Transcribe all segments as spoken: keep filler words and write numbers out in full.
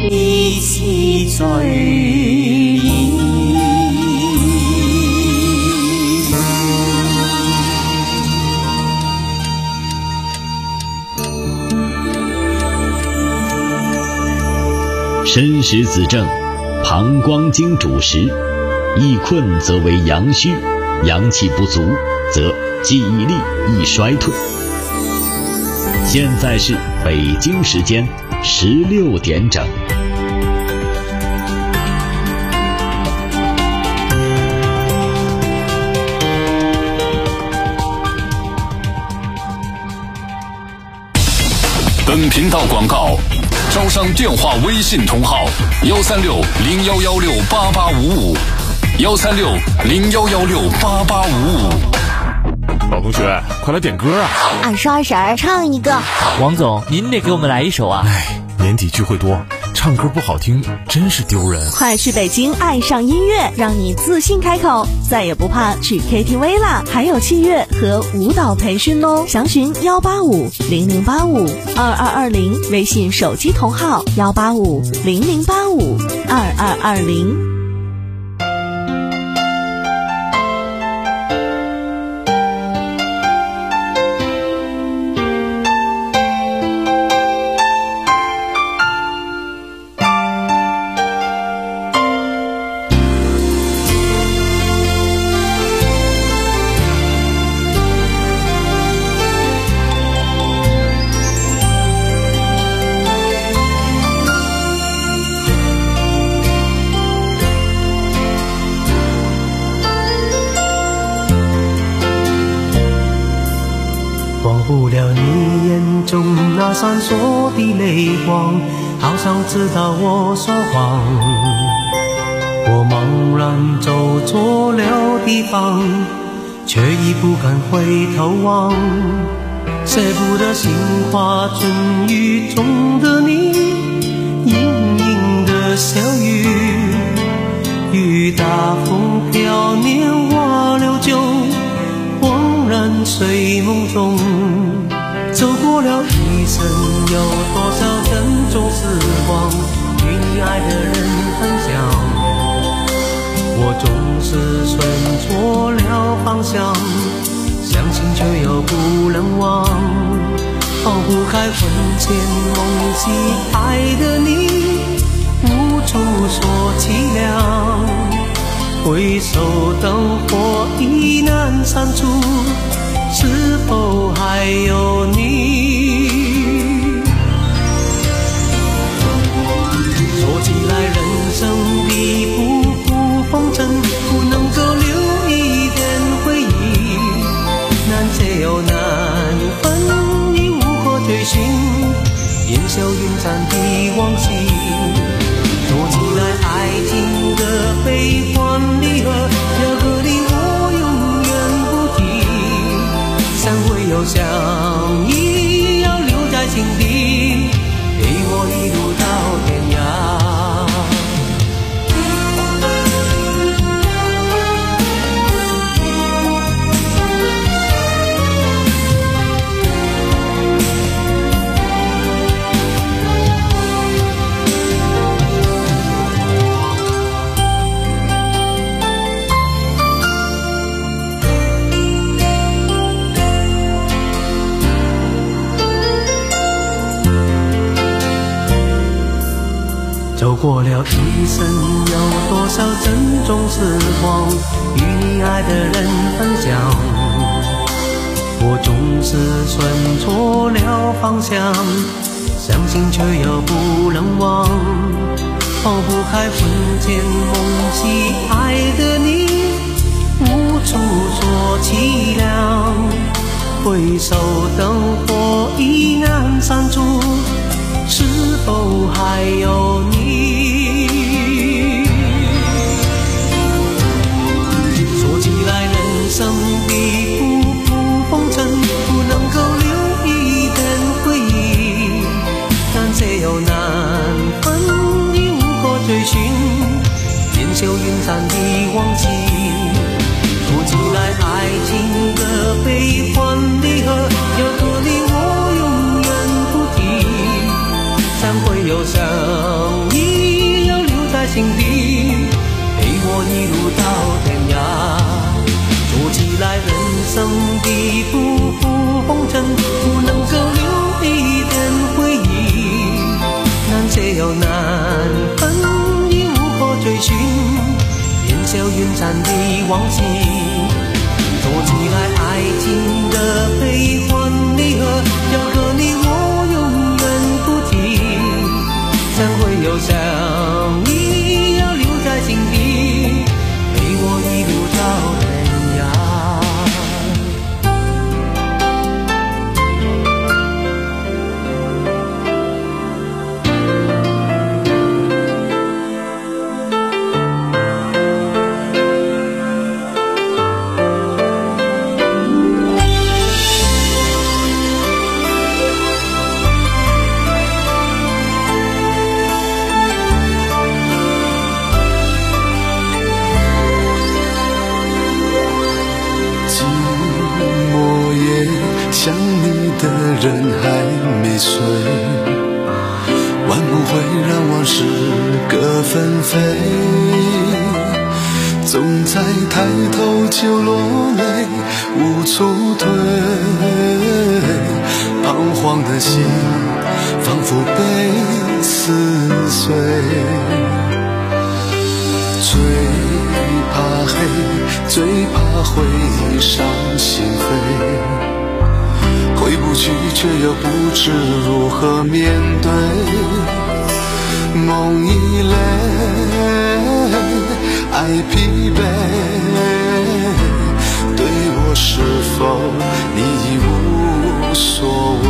彼此醉意。 申时子正，膀胱经主食，易困则为阳虚，阳气不足则记忆力易衰退。现在是北京时间十六点整。 本频道广告招商电话微信同号幺三六零幺幺六八八五五，幺三六零幺幺六八八五五。 老同学，快来点歌啊！ 二叔二婶儿唱一个。 王总，您得给我们来一首啊！ 哎，年底聚会多，唱歌不好听真是丢人。 快去北京爱上音乐，让你自信开口，再也不怕去 K T V 啦！还有器乐和舞蹈培训哦，详询幺八五零零八五二二二零，微信手机同号幺八五零零八五二二二零。 不了你眼中那闪烁的泪光，好像知道我说谎。我茫然走错了地方，却已不敢回头望。舍不得杏花春雨中的你，盈盈的小雨，雨打风飘，年华流久，恍然睡梦中。走过了一生，有多少珍重时光与你爱的人分享。我总是顺错了方向，相信却又不能忘。抛不开魂牵梦系爱的你，无处说凄凉。回首灯火已难删除，是否还有你？说起来人生的不负风尘，不能够留一点回忆，难解又难分，已无可追寻，烟消云散的往昔。说起来爱情的悲欢离合，要和你我永远不提，散会又相依，要留在心底，陪我一路到天涯。走过了一生，有多少珍重时光与你爱的人分享。我总是顺错了方向，相信却又不能忘。抛不开魂牵梦系爱的你，无处说凄凉。回首灯火已难删除，是否还有你？说起来人生的不负风尘，不能够留一点回忆，难解又难分，已无可追寻，烟消云散的往昔。说起来爱情的悲欢离合，要和你我永远不提，散会又相依， 且又难分，已无可追寻，烟消云散的往昔，说起来爱情的悲欢离合，要和你我永远不提，相会又相依，要留在心底，陪我一路到天涯。 想你的人还没睡，晚不会让往事各纷飞，总在抬头就落泪，无处退，彷徨的心仿佛被撕碎，最怕黑，最怕会伤心扉，回不去却又不知如何面对，梦已累，爱疲惫，对我是否你已无所谓，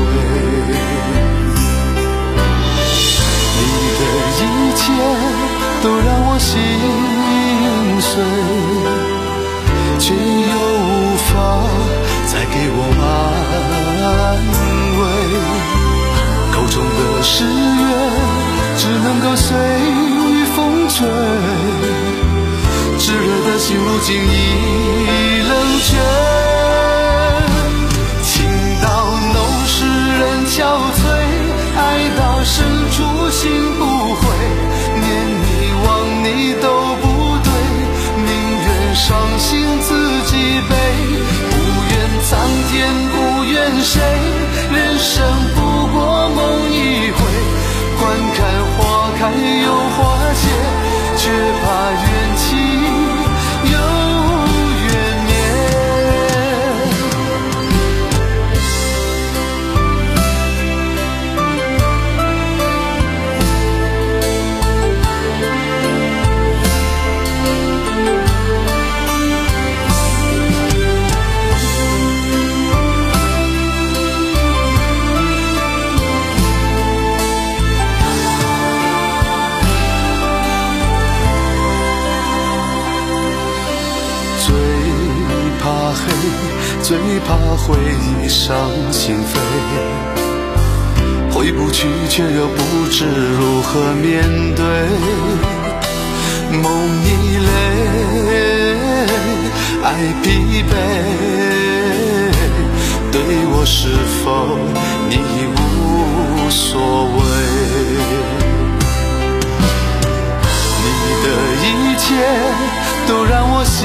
你的一切都让我心碎，却又无法再给我安慰，口中的誓言只能够随风吹，炙热的心如今已冷却，情到浓时人憔悴，爱到深处心不悔，念你忘你都不对，宁愿伤心自己背，苍天不怨谁，人生不过梦一回，观看花开又花谢，却怕缘起又缘灭。最怕会伤心扉，回不去却又不知如何面对，梦已累，爱疲惫，对我是否你已无所谓，你的一切都让我心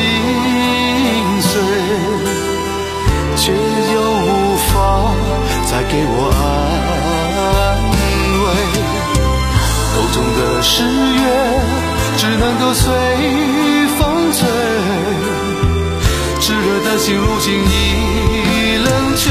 碎，却又无法再给我安慰，口中的誓言只能够随风吹，炙热的心如今已冷却，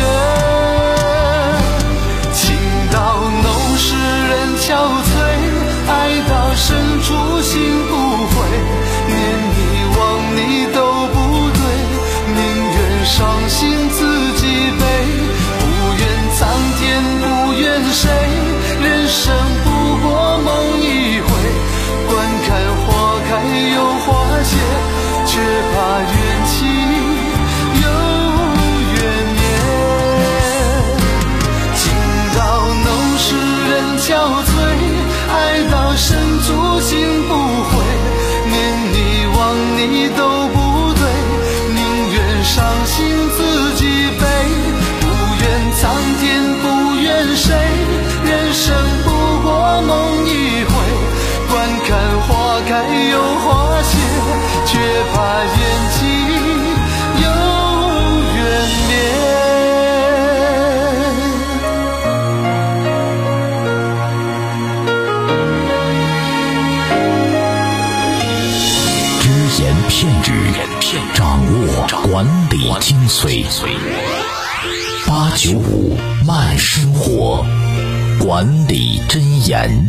情到浓时人憔悴，爱到深处心不悔，念你忘你都不对，宁愿伤心自己背，不愿苍天不怨谁，人生不过梦一回，观看花开又花谢，却怕缘起又缘灭，情到浓时人憔悴，爱到深处心不悔，念你忘你都不对，宁愿伤心自己背，不愿苍天不怨谁，人生不过梦一回，观看花开又花谢，却怕缘起又缘灭。 管理精髓，八九五慢生活，管理箴言。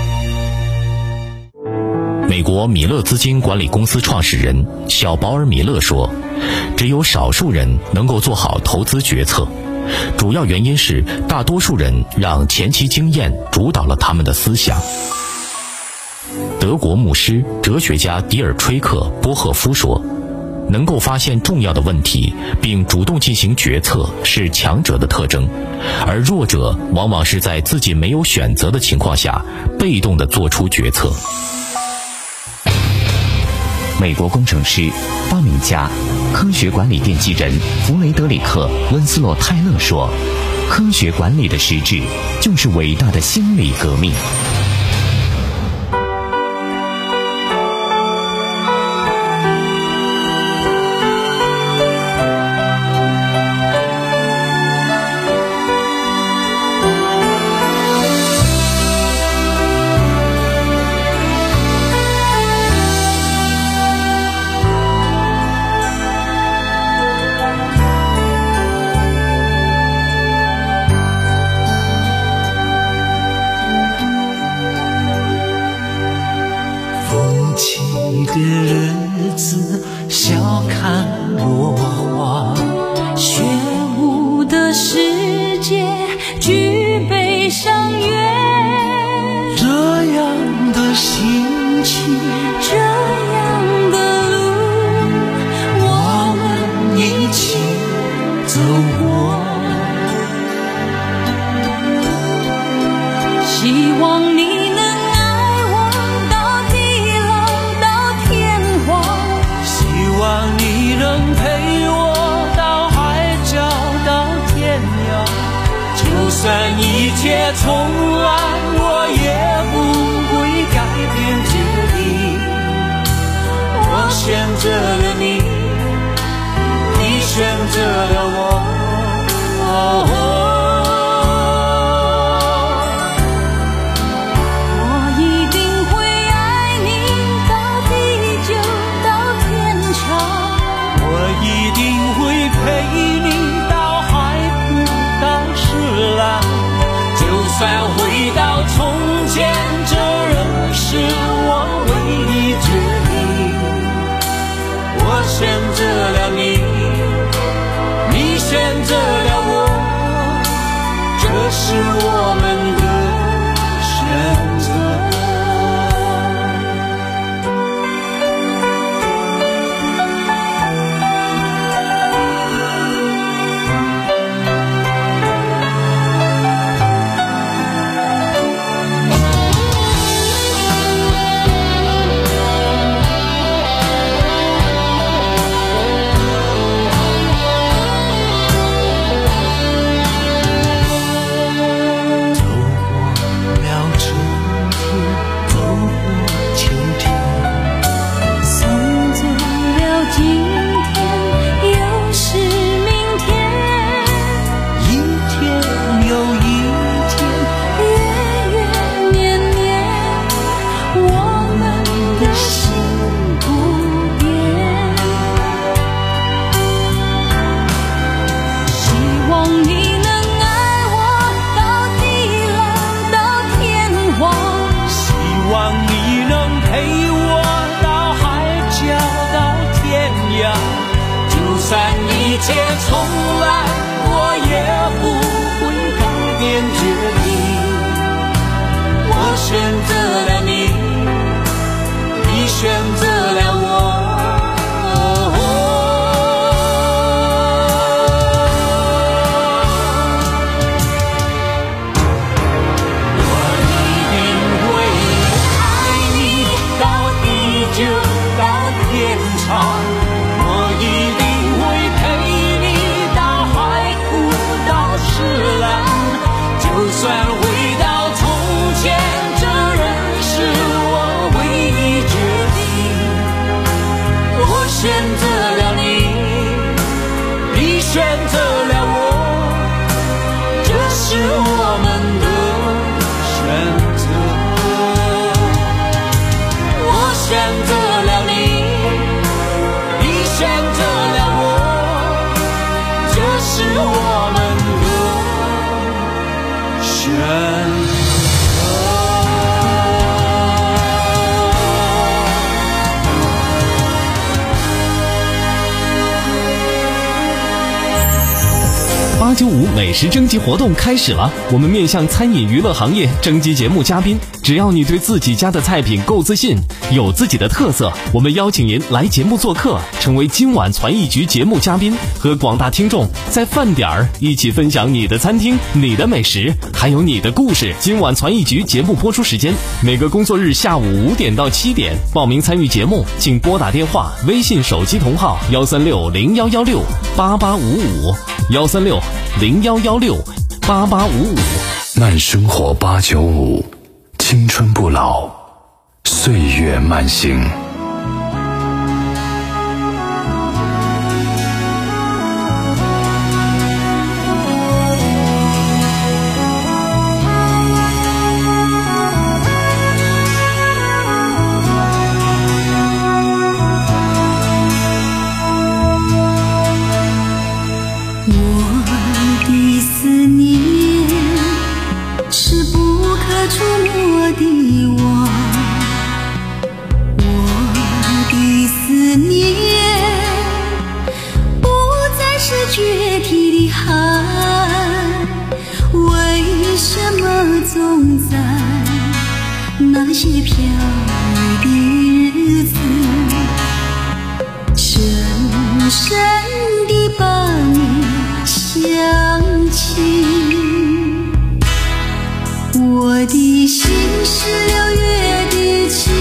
美国米勒资金管理公司创始人小保尔·米勒说，只有少数人能够做好投资决策，主要原因是大多数人让前期经验主导了他们的思想。德国牧师、哲学家迪尔吹克·波赫夫说，能够发现重要的问题并主动进行决策是强者的特征，而弱者往往是在自己没有选择的情况下被动地做出决策。 美国工程师、发明家、科学管理奠基人弗雷德里克·温斯洛·泰勒说，科学管理的实质就是伟大的心理革命。 的日子笑看落花， 雪舞的世界举杯相约， 这样的心情， 这样的路，我们一起走过。 希望你就算一切重来，我也不会改变决定。我选择了你，你选择了我。哦就算回到从前，这仍是我唯一决定。我选择了你，你选择了我，这是我们的选择。就算一切重来，我也不会改变决定。我选择了你，你选择了我。我一定会爱你到地久到天长。我一定会陪你到海九五美食征集活动开始了，我们面向餐饮娱乐行业征集节目嘉宾，只要你对自己家的菜品够自信，有自己的特色，我们邀请您来节目做客，成为今晚传艺局节目嘉宾，和广大听众在饭点儿一起分享你的餐厅、你的美食，还有你的故事。今晚传艺局节目播出时间每个工作日下午五点到七点，报名参与节目请拨打电话、微信手机同号幺三六零幺幺六八八五五幺三六零幺幺六八八五五。 慢生活八九五，青春不老，岁月慢行。 那些飘逸的日子，深深地把你想起。我的心是六月的晴，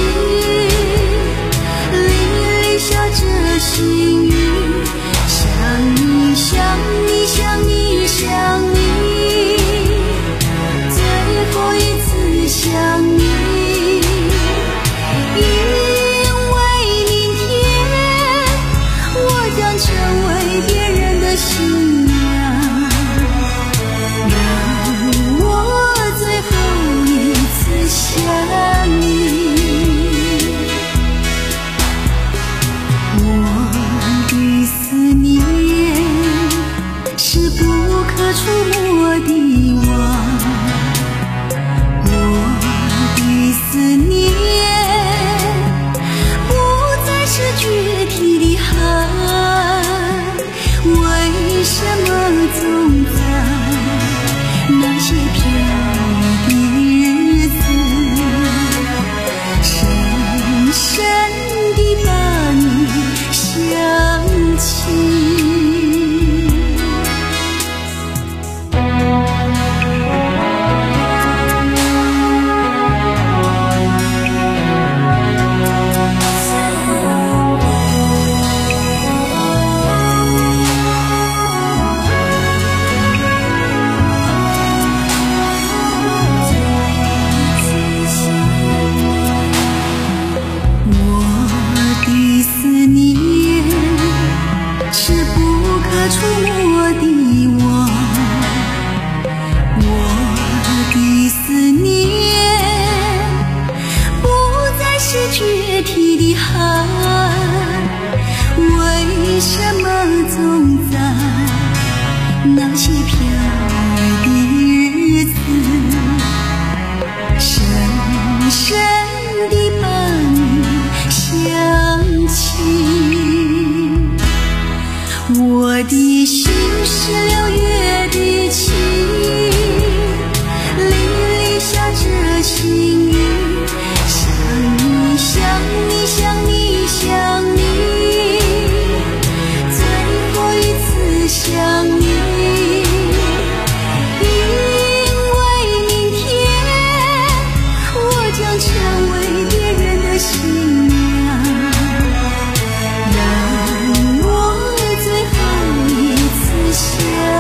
淋漓下着细雨，想你想你想你想你，最后一次想你。 让我最后一次想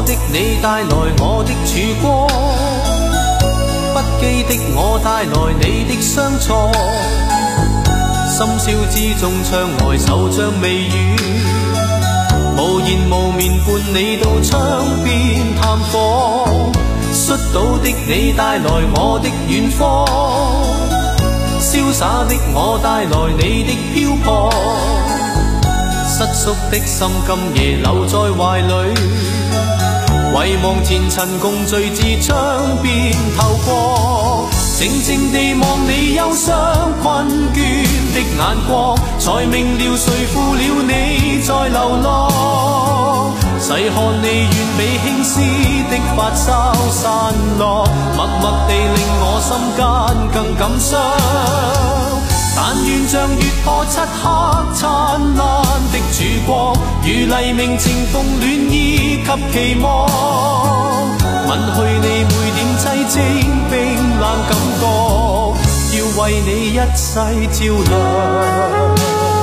的你帶來我的曙光，不羈的我帶來你的相錯，深宵之中窗外手像微雨，無言無眠伴你到窗邊探訪，摔倒的你帶來我的遠方，瀟灑的我帶來你的漂泊，失縮的心今夜留在懷裡，遺忘前塵共聚至窗邊透過，靜靜地望你憂傷困倦的眼光，才明了誰負了你在流浪，細看你遠比輕絲的髮梢散落，默默地令我心間更感傷，但願像月破漆黑燦爛的曙光，如黎明晴風暖意及期望，吻去你每點凄清冰冷感覺，要為你一世照亮。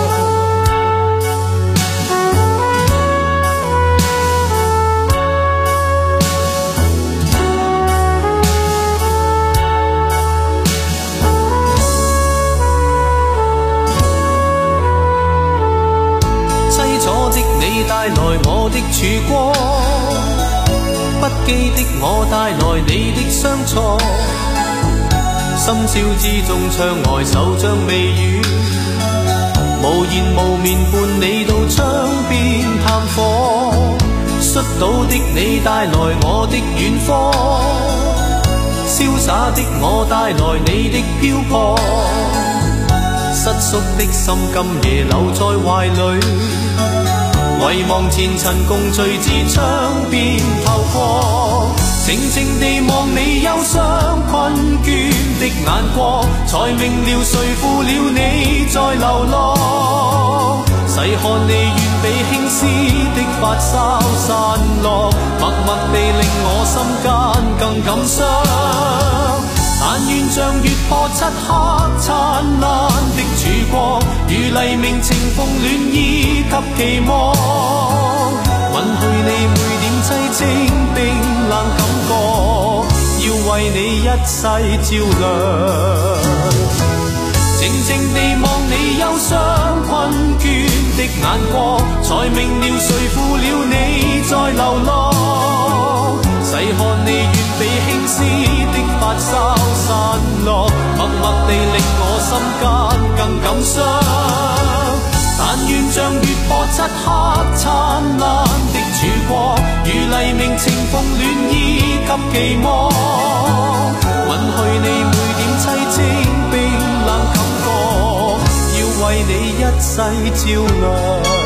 你帶來我的曙光，不羈的我帶來你的相錯，深宵之中窗外手像微雨，無言無眠伴你到窗邊探訪，摔倒的你帶來我的遠方，瀟灑的我帶來你的漂泊，失縮的心今夜留在懷裡，遺忘前塵共聚至窗邊透過，靜靜地望你憂傷困倦的眼光，才明了誰負了你在流浪，細看你遠比輕絲的髮梢散落，默默地令我心間更感傷，但願像月破漆黑燦爛的曙光，如黎明晴風暖意及期望，吻去你每點凄清冰冷感覺，要為你一世照亮，靜靜地望你憂傷困倦的眼光，才明了誰負了你在流浪，細看你遠比輕絲的髮梢散落，默默地令我心間更感傷，但願像月破漆黑燦爛的曙光，如黎明晴風暖意及期望，吻去你每點凄清冰冷感覺，要為你一世照亮。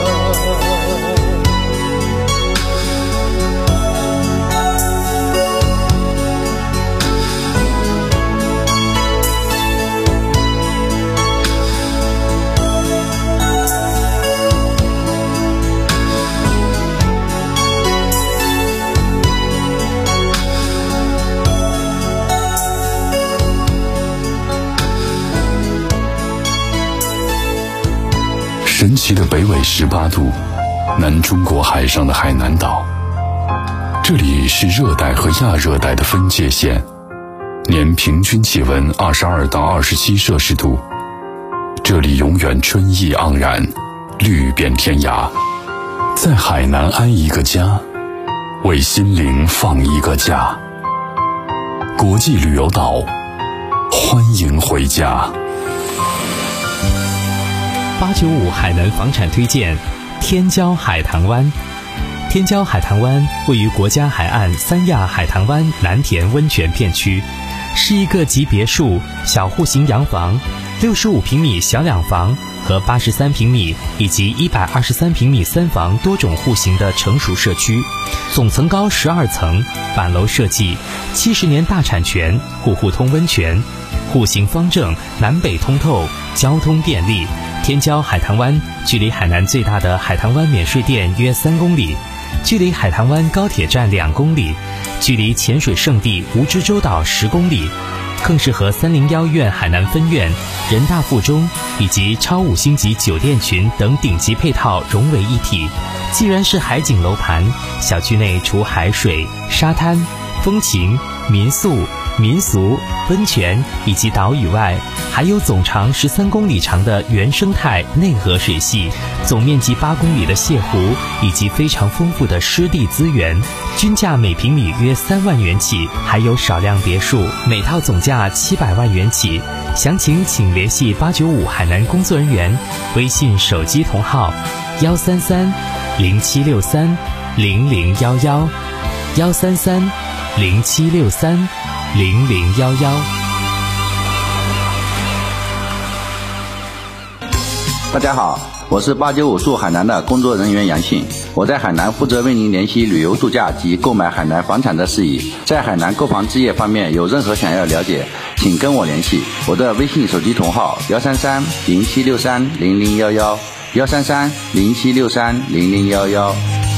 神奇的北纬十八度，南中国海上的海南岛，这里是热带和亚热带的分界线，年平均气温二十二到二十七摄氏度，这里永远春意盎然，绿遍天涯。在海南安一个家，为心灵放一个假。国际旅游岛，欢迎回家。 八九五海南房产推荐天骄海棠湾。天骄海棠湾位于国家海岸三亚海棠湾蓝田温泉片区，是一个集别墅、小户型洋房、六十五平米小两房和八十三平米以及一百二十三平米三房多种户型的成熟社区，总层高十二层，板楼设计，七十年大产权，户户通温泉，户型方正，南北通透，交通便利。天骄海棠湾距离海南最大的海棠湾免税店约三公里，距离海棠湾高铁站两公里，距离潜水圣地蜈支洲岛十公里。 更是和三零幺院海南分院、人大附中以及超五星级酒店群等顶级配套融为一体。既然是海景楼盘，小区内除海水、沙滩、风情、民宿、民俗、温泉以及岛屿外，还有总长十三公里长的原生态内河水系，总面积八公里的泻湖，以及非常丰富的湿地资源，均价每平米约三万元起，还有少量别墅，每套总价七百万元起。详情请联系八九五海南工作人员，微信手机同号幺三三零七六三零零幺幺幺三三零七六三零零幺幺。 大家好，我是八九五驻海南的工作人员杨信，我在海南负责为您联系旅游度假及购买海南房产的事宜。在海南购房置业方面有任何想要了解，请跟我联系，我的微信手机同号幺三三零七六三零零幺幺幺三三零七六三零零幺幺。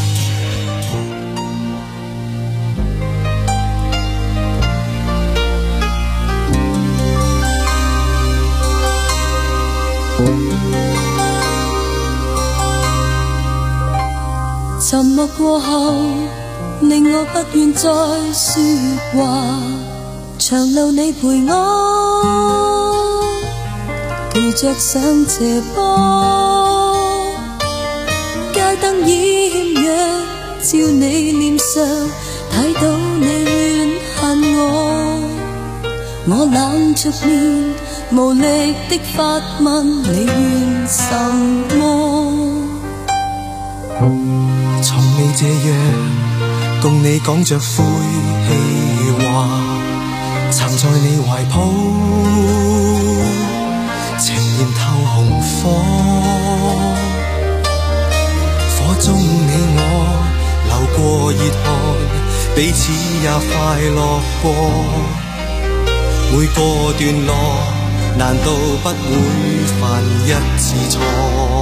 沉默過後，令我不願再說話。長路你陪我，陪着上斜坡，街燈掩約，照你臉上，睇到你怨恨我。我冷着面，無力的發問，你怨什麼？ 從未這樣共你講着晦氣話，曾在你懷抱情焰透紅火，火中你我流過熱汗，彼此也快樂過，每個段落難道不會犯一次錯？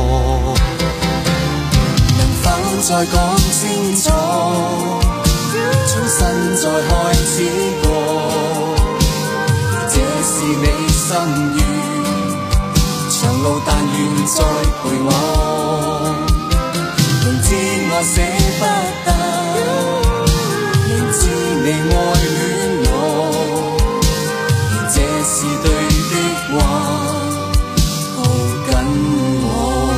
再講清楚，重新再開始過，這是你心願，長路但願再陪我，明知我捨不得，明知你愛戀我，這是對的話，抱緊我。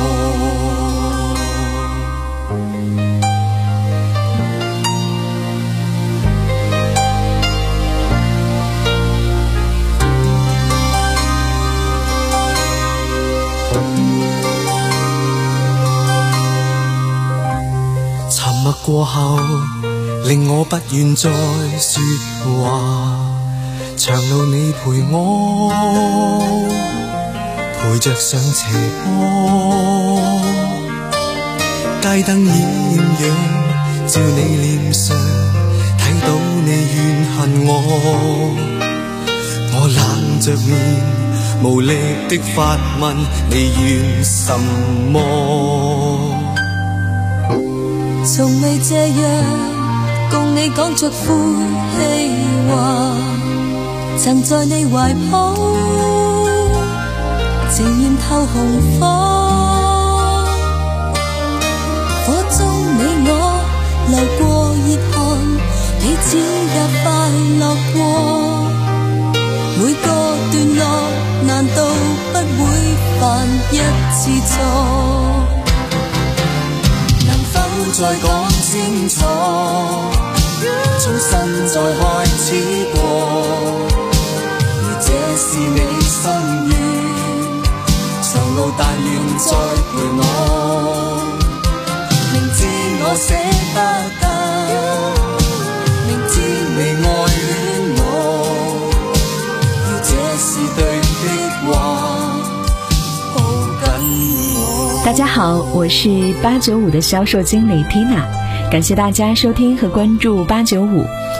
過後令我不願再說話，長路你陪我，陪着上斜坡，街燈掩陽，照你臉上，睇到你怨恨我，我冷着面，無力的發問，你怨什麼？ 從未這樣共你講着晦氣話，曾在你懷抱情焰透紅火，火中你我流過熱汗，彼此也快樂過，每個段落難道不會犯一次錯？再講清楚，重新再開始過，這是你心願，長路但願再陪我，明知我捨不得，明知你愛戀我，這是對的話，抱緊我。 大家好，我是八九五的銷售經理 Tina， 感謝大家收聽和關注八九五。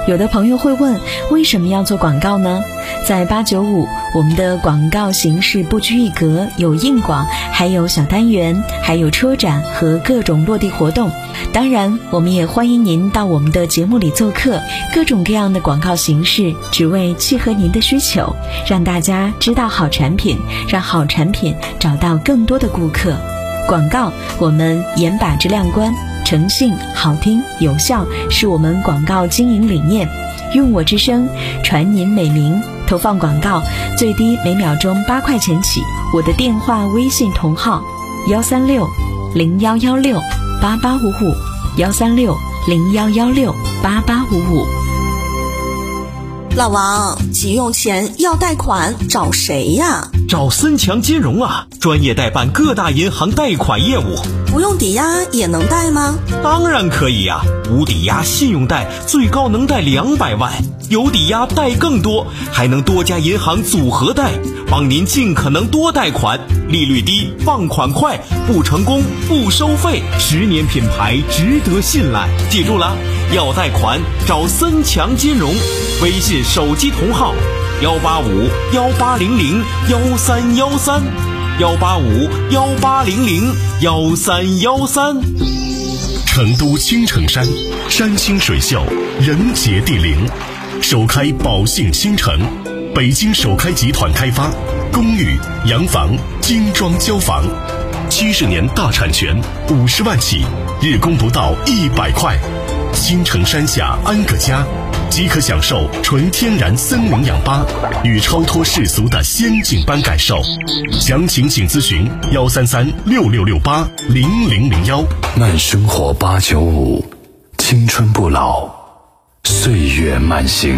有的朋友会问，为什么要做广告呢？在八九五，我们的广告形式不拘一格，有硬广，还有小单元，还有车展和各种落地活动。当然，我们也欢迎您到我们的节目里做客，各种各样的广告形式，只为契合您的需求，让大家知道好产品，让好产品找到更多的顾客。广告，我们严把质量关，诚信、好听、有效是我们广告经营理念。用我之声，传您美名。投放广告最低每秒钟八块钱起。我的电话、微信同号：幺三六零幺幺六八八五五，幺三六零幺幺六八八五五。 老王，急用钱要贷款，找谁呀？ 找森强金融啊，专业代办各大银行贷款业务。 不用抵押也能贷吗？ 当然可以呀、啊，无抵押信用贷最高能贷两百万，有抵押贷更多，还能多家银行组合贷，帮您尽可能多贷款，利率低，放款快，不成功不收费，十年品牌值得信赖。记住了，要贷款找森强金融，微信手机同号幺八五幺八零零幺三幺三。幺八五幺八零零幺三幺三。 成都青城山，山清水秀，人杰地灵，首开宝兴新城，北京首开集团开发，公寓、洋房、精装交房，七十年大产权，五十万起，日供不到一百块。青城山下安个家，即可享受纯天然森林氧吧与超脱世俗的仙境般感受。详情请咨询幺三三六六六八零零零幺。 慢生活八九五，青春不老，岁月慢行。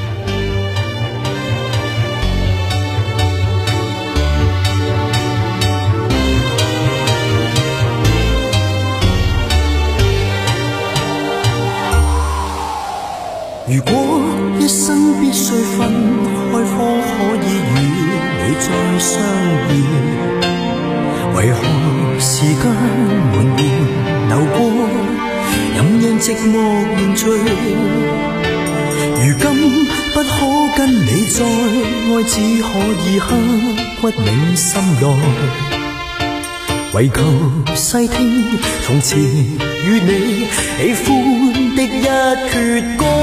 如果一生必須分開，方可以與你再相遇，為何時間緩緩流過，任人寂寞凝聚。如今不可跟你再愛，只可以刻骨銘心內，為求細聽從前與你喜歡的一闕歌。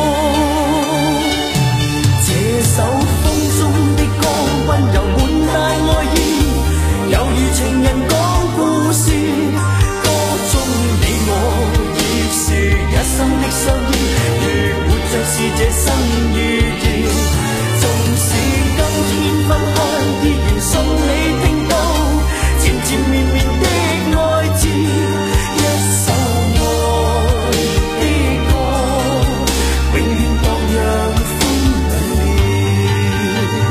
這首風中的歌，溫柔滿帶愛意，猶如情人講故事，歌中你我已是一生的相依，如活着是這生意義。縱使今天分開，依然信你聽到纏纏綿綿的愛字，一首愛的歌，永遠蕩漾風裏面。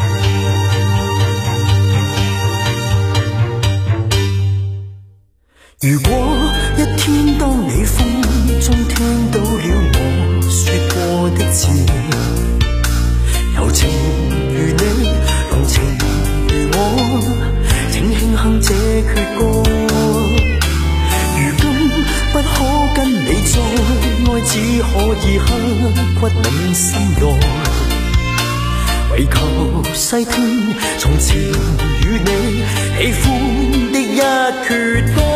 如果一天當你風中聽到了我說過的字，柔情如你，濃情如我，請輕哼這闕歌。如今不可跟你再愛，只可以刻骨銘心內，為求細聽從前與你喜歡的一闕歌。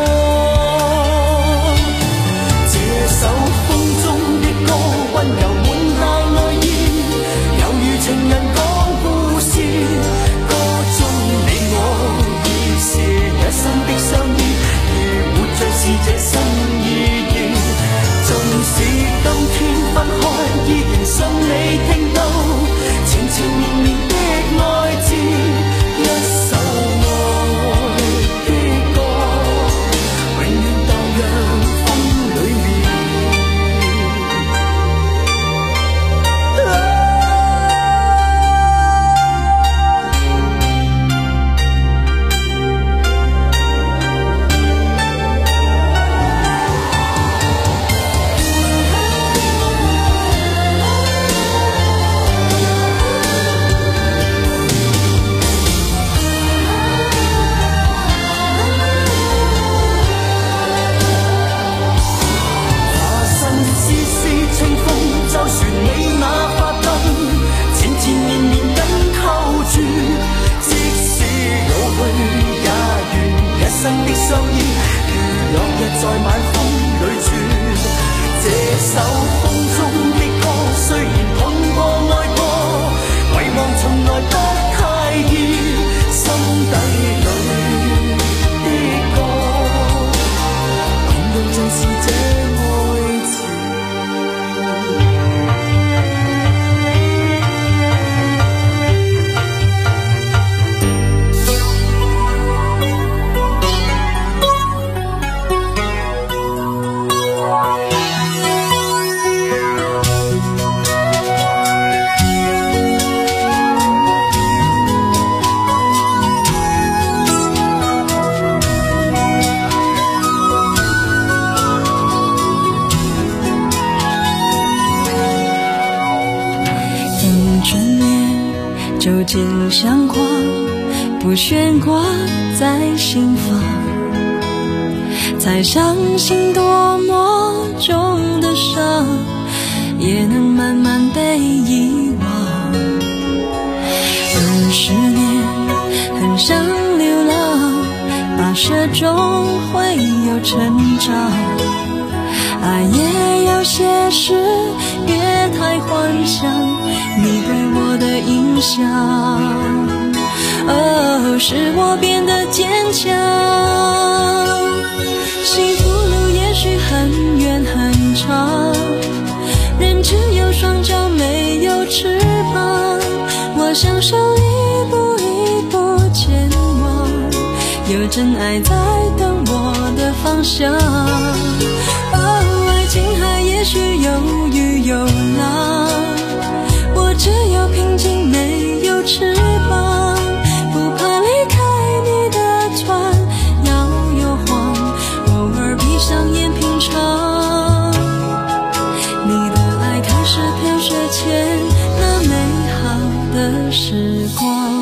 這首風中的歌，溫柔滿帶愛意，猶如情人講故事，歌中你我已是一生的相依，如活着是這生意義。縱使今天分開，依然信你聽到纏纏綿綿的愛字，一首愛的歌，永遠蕩漾風裏面。 春念旧景相框，不悬挂在心房，才相信多么重的伤也能慢慢被遗忘。二十年很想流浪，跋涉中会有成长，爱也有些事别太幻想你对我的影响。哦，使我变得坚强。幸福路也许很远很长，人只有双脚没有翅膀，我享受一步一步前往，有真爱在等我的方向。哦，爱情海也许有雨有浪，我只有平静没有翅膀，不怕离开你的船摇又晃，偶尔闭上眼品尝你的爱，开始飘雪前那美好的时光。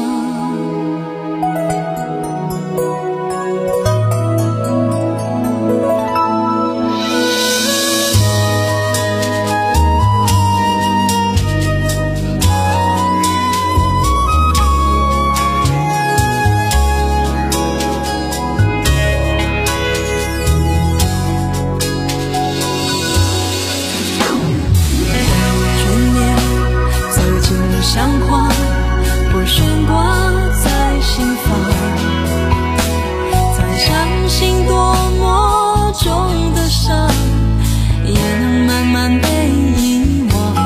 相框不悬挂在心房，才相信多么重的伤也能慢慢被遗忘。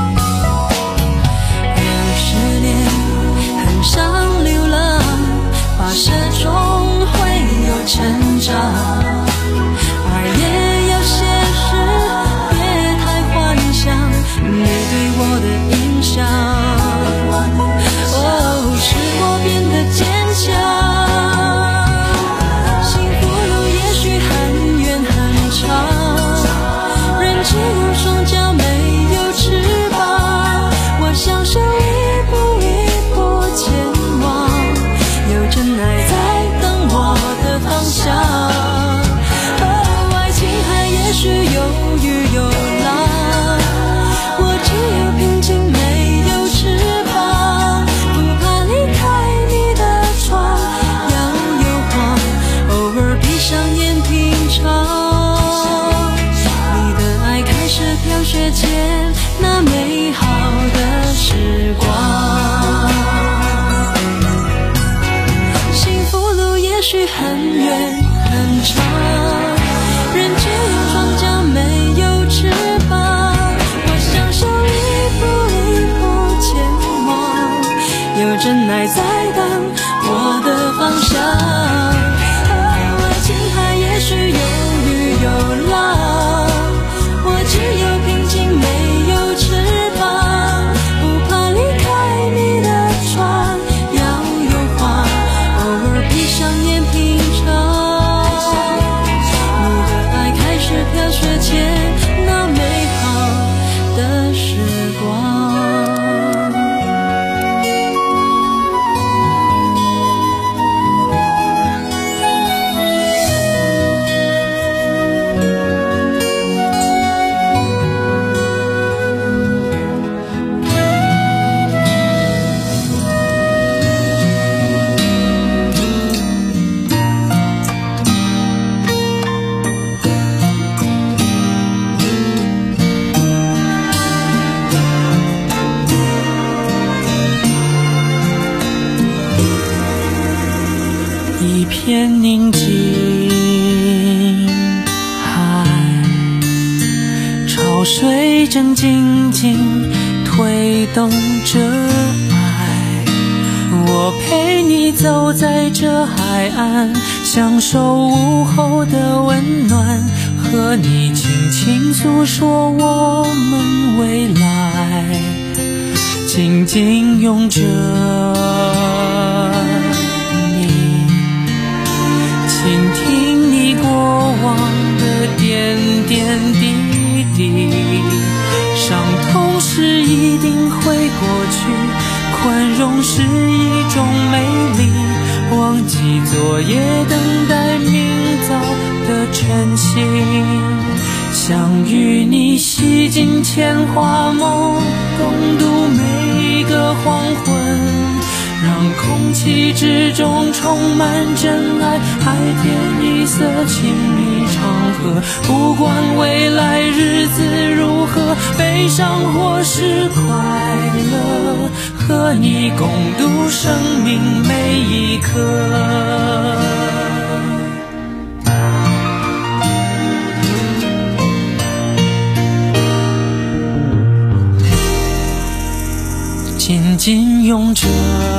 二十年很想流浪，跋涉中会有成长，爱也有些事别太幻想你对我的影响。哦，使我变得坚强。幸福路也许很远很长，人只有双脚没有翅膀，我享受一步一步前往，有真爱在等我的方向。哦，爱情海也许有雨有浪，我只有平静没有翅膀，飘雪前那美好的时光。幸福路也许很远很长，人只有双脚没有翅膀，我享受一步一步前往，有真爱在等我的方向。哦，爱情海也许有雨有浪，我只有平静没有翅膀，不怕离开你的船摇又晃，偶尔闭上眼品尝你的爱，开始飘雪前那美好的时光。 一片宁静海，潮水正静静推动着爱，我陪你走在这海岸，享受午后的温暖，和你轻轻诉说我们未来，紧紧拥着倾听你过往的点点滴滴，伤痛时一定会过去， 宽容是一种美丽，忘记昨夜等待明早的晨星。想与你洗尽铅华梦，共度每一个黄昏，让空气之中充满真爱，海天一色，情迷长河。不管未来日子如何，悲伤或是快乐，和你共度生命每一刻。紧紧拥着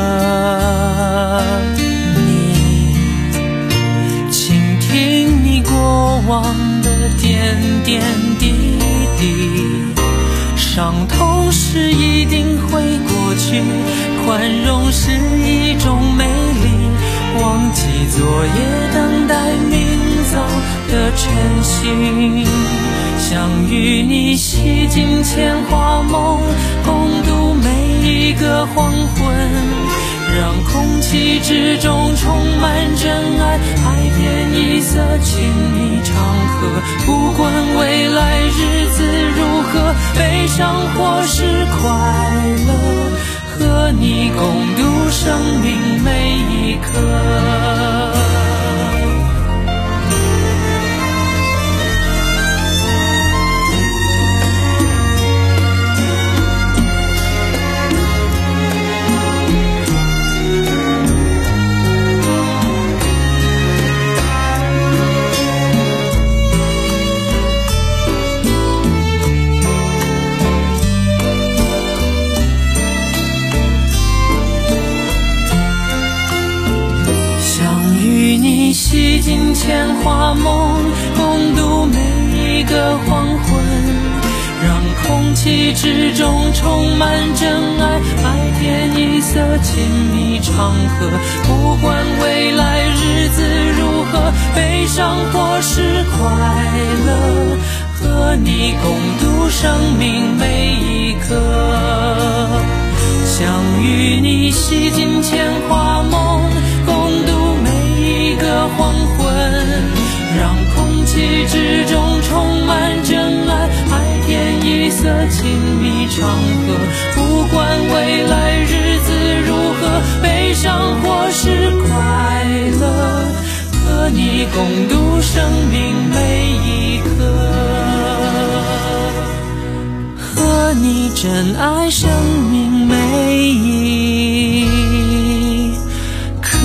你，倾听你过往的点点滴滴。伤痛是一定会过去，宽容是一种美丽，忘记昨夜等待明早的晨星。想与你洗尽铅华梦，共度每一个黄昏，让空气之中充满真爱，海天一色，情迷长河。不管未来日子如何，悲伤或是快乐，和你共度生命每一刻。洗尽铅华梦，共度每一个黄昏，让空气之中充满真爱，海天一色，情迷长河。不管未来日子如何，悲伤或是快乐，和你共度生命每一刻。想与你洗尽铅华梦，共度每一个黄昏，让空气之中充满真爱，海天一色，情迷长河。不管未来日子如何，悲伤或是快乐，和你共度生命每一刻，和你珍爱生命每一刻。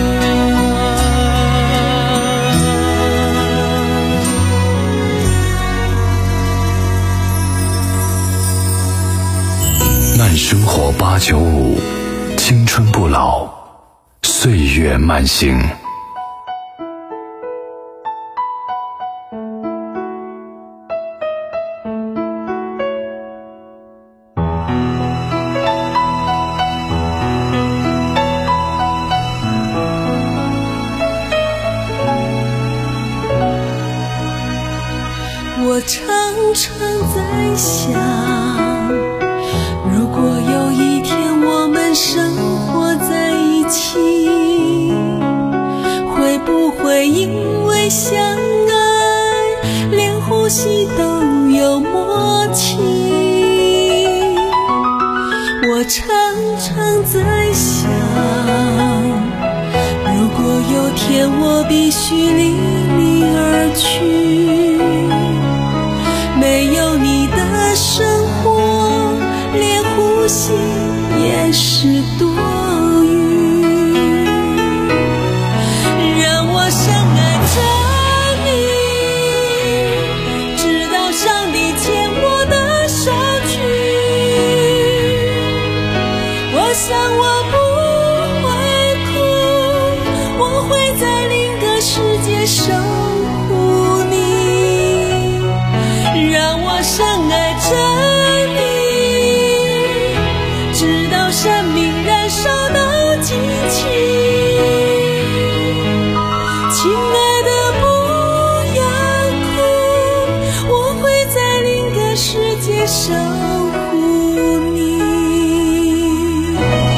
慢生活八九五，青春不老，岁月慢行。 我常常在想，如果有一天我们生活在一起，会不会因为相爱，连呼吸都有默契？我常常在想，如果有天我必须离你而去，没有你的生活，连呼吸也是多余。让我深爱着你，直到上帝牵我的手去。我想我不会哭，我会在另一个世界守护你。让我深爱着你，直到生命燃烧到尽头。亲爱的，不要哭，我会在另一个世界守护你。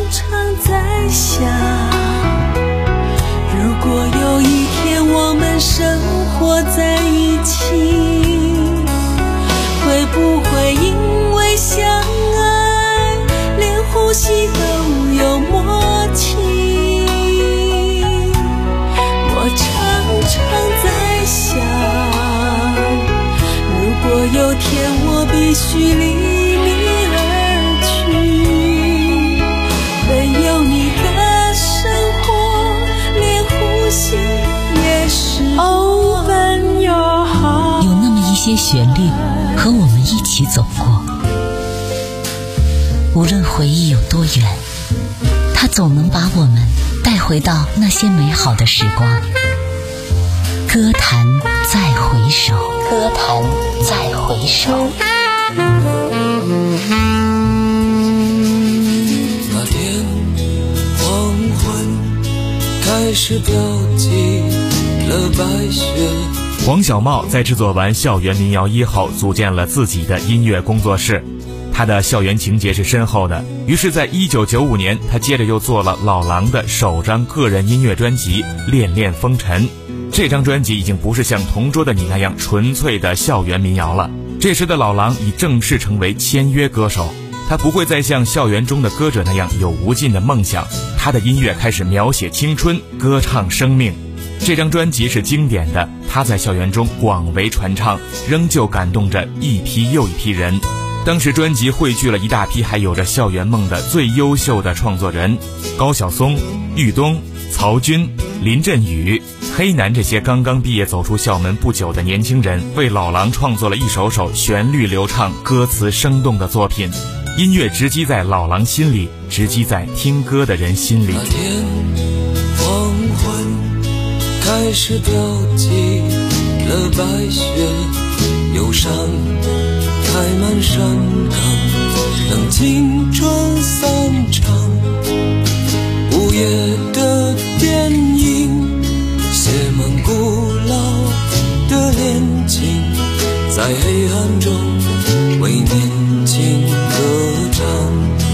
常在想，如果有一天我们生活在一起，会不会因为相爱连呼吸都有默契？我常常在想，如果有天我必须离你而去，没有你的生活连呼吸也是 Open your heart。 有那么一些旋律和我们一起走过，无论回忆有多远，它总能把我们带回到那些美好的时光。歌坛再回首，歌坛再回首。 那天黄昏开始飘起了白雪。 黄小茂在制作完《校园民谣一》后，组建了自己的音乐工作室。他的校园情节是深厚的，于是在一九九五年，他接着又做了老狼的首张个人音乐专辑《恋恋风尘》。这张专辑已经不是像同桌的你那样纯粹的校园民谣了，这时的老狼已正式成为签约歌手。他不会再像校园中的歌者那样有无尽的梦想，他的音乐开始描写青春，歌唱生命。这张专辑是经典的，他在校园中广为传唱，仍旧感动着一批又一批人。当时专辑汇聚了一大批还有着校园梦的最优秀的创作人，高晓松、豫东、曹军、林振宇、黑楠这些刚刚毕业走出校门不久的年轻人，为老狼创作了一首首旋律流畅、歌词生动的作品。音乐直击在老狼心里，直击在听歌的人心里。 那天黄昏开始飘起了白雪，忧伤开满山岗，等青春散场。午夜的电影写满古老的恋情，在黑暗中为年轻歌唱。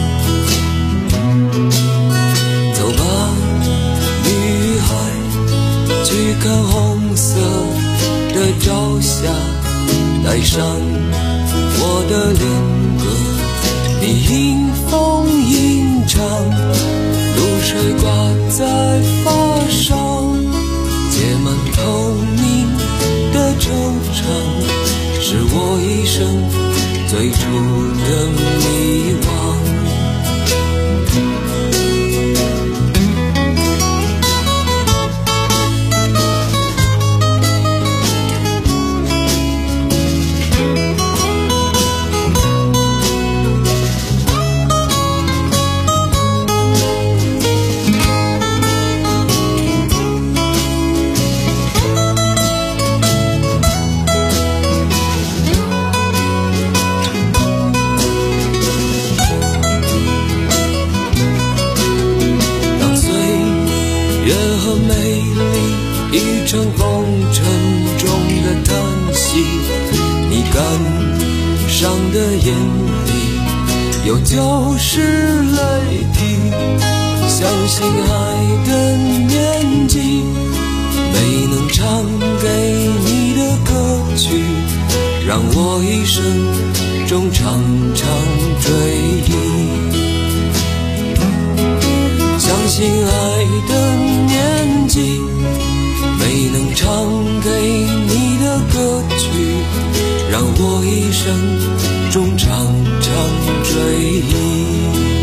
走吧，女孩，去看红色的朝霞，带上我的恋歌，你迎风吟唱，露水挂在发梢，结满透明的惆怅，是我一生最初的迷惘。一场风尘中的叹息，你感伤的眼里有旧时泪滴，相信爱的年纪，没能唱给你的歌曲，让我一生中常常追忆。相信爱的年纪，没能唱给你的歌曲，让我一生中常常追忆。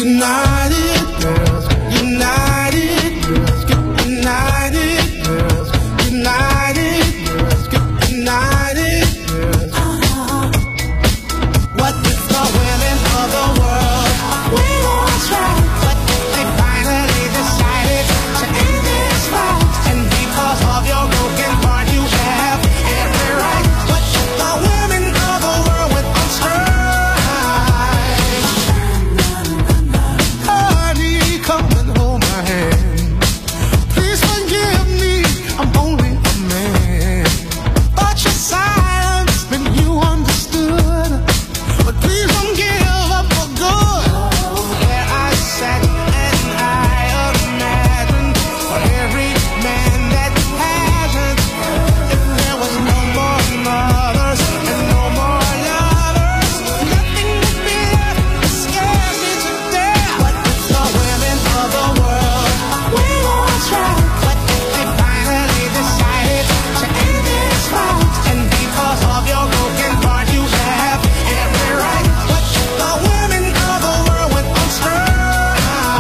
United girls, united girls, get united girls, united girls, get united girls. Uh-huh. What if the women of the world we once tried, but they finally decided to end this fight? And because of your broken heart, you have every right. What if the women of the world went on strike? Honey, come and hold my hand. Please forgive me, I'm only a man. But your silence when you understood. But please don't give up for good. Where I sat and I imagined for every man that hasn't, if there was no more mothers and no more lovers, nothing would be left that scares me to death. What if the women of the world we once tried, but they finally decided to end this fight? And because of your broken heart, you have every right. What if the women of the world went on strike?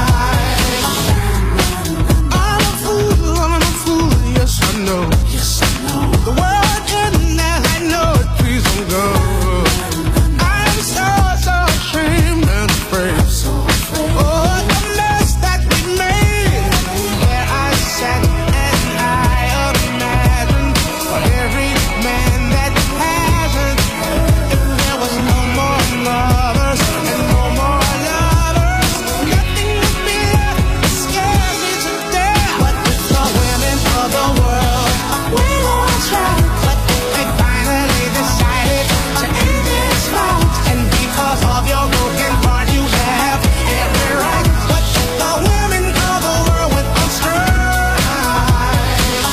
I'm a fool, I'm a fool, yes I know. Yes I know. The world isn't as I know it, please don't go. I'm so, so ashamed and afraid. Oh, the mess that we made. Where I sat and I imagined for every man that hasn't, if there was no more lovers and no more lovers, nothing would be left that scares me to death. What if the women of the world we once tried, but they finally decided to end this fight? And because of your broken heart, you have every right. What if the women of the world went on strike?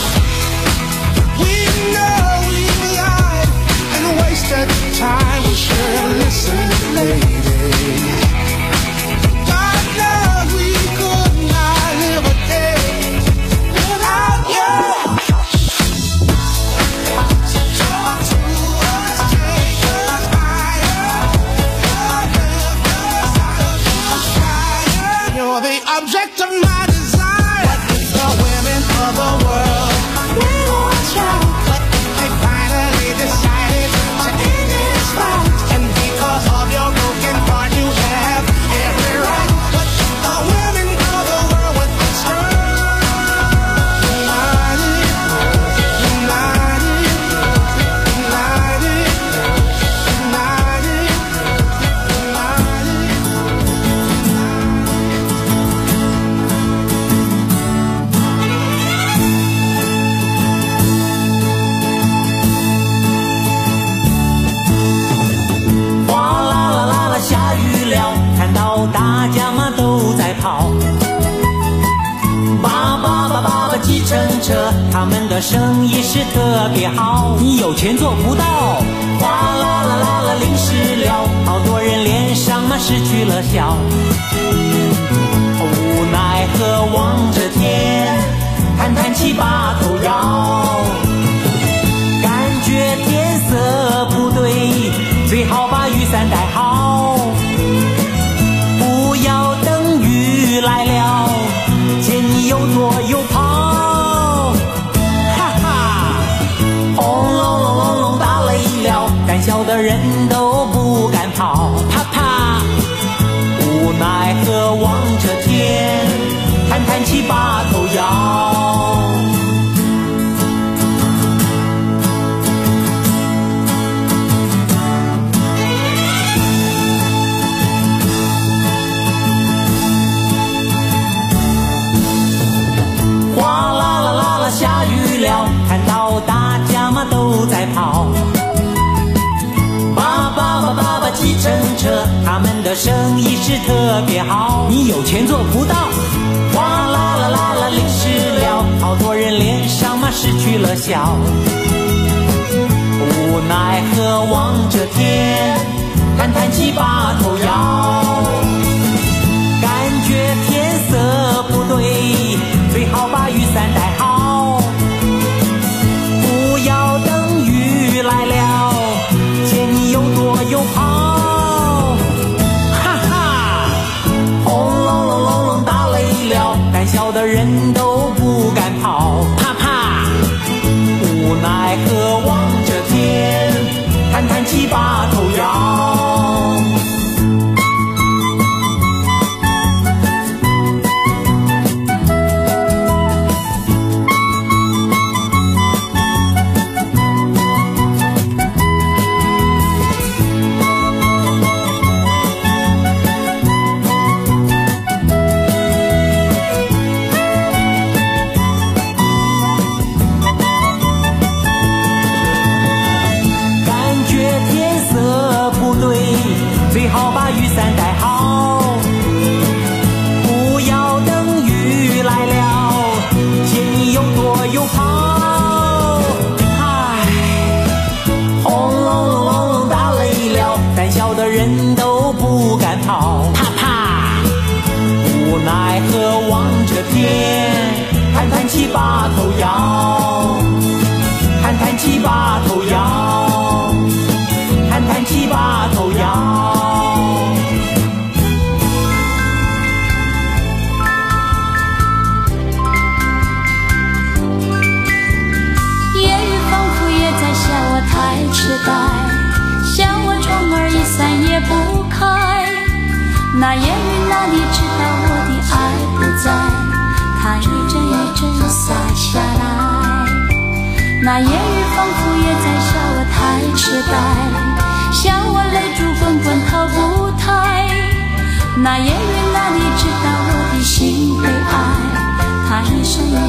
We know we lied and wasted time. We should have listened, lady. God knows we could not live a day without you. Talk to us, take us higher. You're the object of my desire. What if the women of the world we once tried, but they finally decided to end this fight? And because of your broken heart, you have every right. What if the women of the world went on strike? United, united, united, 哗啦啦啦啦，下雨了，看到大家嘛都在跑。叭叭叭叭叭，计程车，他们的生意是特别好。你有钱做不到。哗啦啦啦啦，淋湿了，好多人脸上嘛失去了笑。无奈何望着天，叹叹气把头摇。感觉天色不对，最好把雨伞带好，不要等雨来了，见你又躲又跑。哈哈，轰隆隆隆隆打雷了，胆小的人都不敢跑。啪啪，无奈何望着天，叹叹气把头摇。哗啦啦啦啦，下雨了，看到大家嘛都在跑。叭叭叭叭叭，计程车，他们的生意是特别好。你有钱做不到。哗啦啦啦啦，淋湿了，好多人脸上嘛失去了笑。无奈何望着天，叹叹气把头摇。感觉天色不对，最好把雨伞带好，不要等雨来了，见你又躲又跑。哈哈，轰最好把雨伞带好，不要等雨来了，见你有躲有跑。唉，轰隆隆隆隆打雷了，胆小的人都不敢跑，啪啪，无奈何望着天，弹弹起把头摇，弹弹起把头摇，弹弹起把头摇。 太痴呆，笑我窗儿一伞也不开。那烟云哪里知道我的爱不在，它一阵一阵洒下来。那烟雨仿佛也在笑我太痴呆，笑我泪珠滚滚逃不开。那烟云哪里知道我的心被